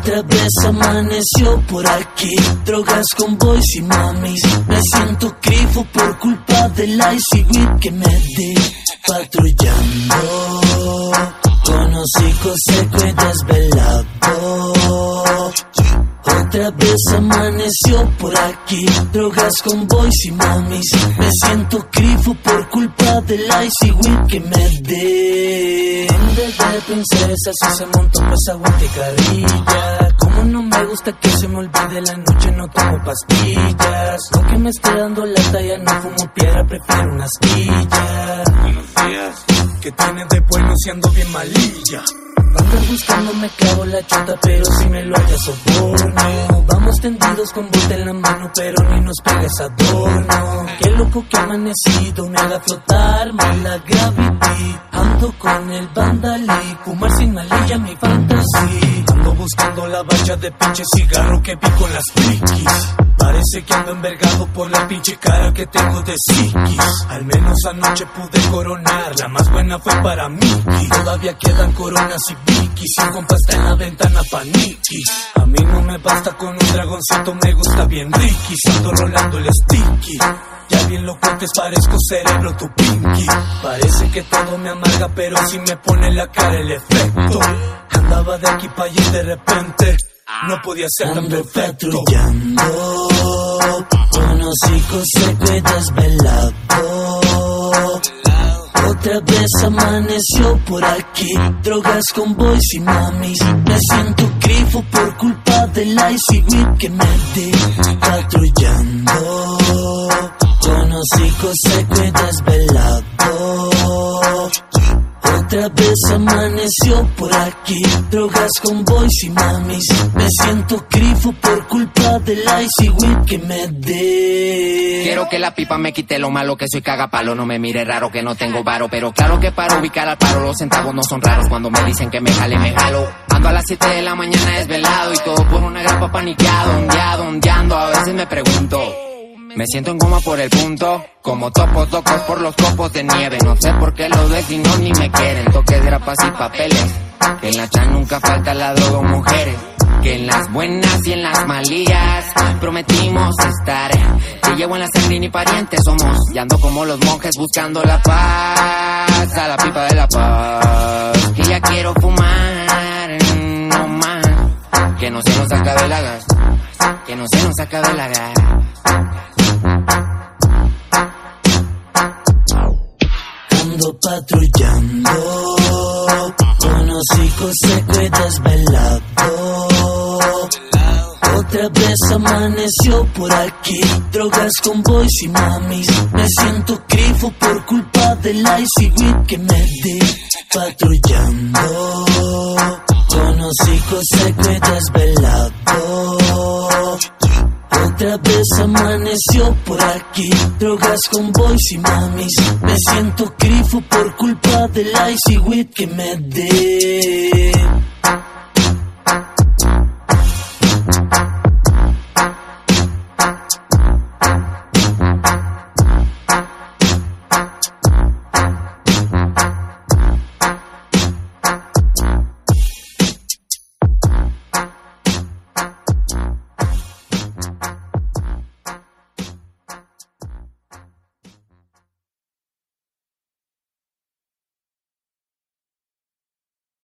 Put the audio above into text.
Otra vez amaneció por aquí, drogas con boys y mamis. Me siento grifo por culpa del icy weed que me di. Patrullando, con hocico seco y desvelado. Otra vez amaneció por aquí, drogas con boys y mamis. Me siento grifo por culpa del icy weed que me di. De princesa si se montó pues aguante carrilla. Como no me gusta que se me olvide la noche, no tomo pastillas. No que me esté dando la talla, no fumo piedra, prefiero una astilla. Buenos días. ¿Qué tienes de bueno si ando bien malilla? Andas buscando, me clavo la chota, pero si me lo hallas soborno. Vamos tendidos con bote en la mano, pero ni nos pegues adorno. Qué loco que amanecido me haga flotar mal la gravity. Ando con el vandalí, fumar sin malilla mi fantasía. Ando buscando la bacha de pinche cigarro que vi con las frikis. Parece que ando envergado por la pinche cara que tengo de psiquis. Al menos anoche pude coronar, la más buena fue para Mickey. Todavía quedan coronas y Vicky, sin compa está en la ventana paniquis. A mí no me basta con un dragoncito, me gusta bien Ricky. Ando rolando el sticky, ya bien locotes parezco cerebro tu pinky. Parece que todo me amarga, pero si me pone en la cara el efecto. Andaba de aquí pa' allá y de repente no podía ser tan perfecto. Patrullando, con hocico seco y desvelado. Otra vez amaneció por aquí, drogas con boys y mamis. Me siento grifo por culpa del icy weed que me di. Patrullando, con hocico seco y desvelado. Otra vez amaneció por aquí, drogas con boys y mamis. Me siento grifo por culpa del icy weed que me di. Quiero que la pipa me quite lo malo que soy cagapalo. No me mire raro que no tengo varo, pero claro que para ubicar al paro los centavos no son raros. Cuando me dicen que me jale, me jalo. Ando a las 7 de la mañana desvelado y todo por una grapa paniqueado. Ondeando, a veces me pregunto. Me siento en goma por el punto, como topos locos por los copos de nieve. No sé por qué los vecinos ni me quieren. Toques, grapas y papeles, que en la chan nunca falta la droga o mujeres. Que en las buenas y en las malías prometimos estar. Te llevo en la sangre ni parientes somos. Y ando como los monjes buscando la paz, a la pipa de la paz. Que ya quiero fumar, no más. Que no se nos acabe la gas, que no se nos acabe la gas. Ando patrullando, con hocico seco y desvelado. Otra vez amaneció por aquí, drogas con boys y mamis. Me siento grifo por culpa del icy weed que me di. Patrullando, con hocico seco y desvelado. Otra vez amaneció por aquí, drogas con boys y mamis. Me siento grifo por culpa del icy weed que me di.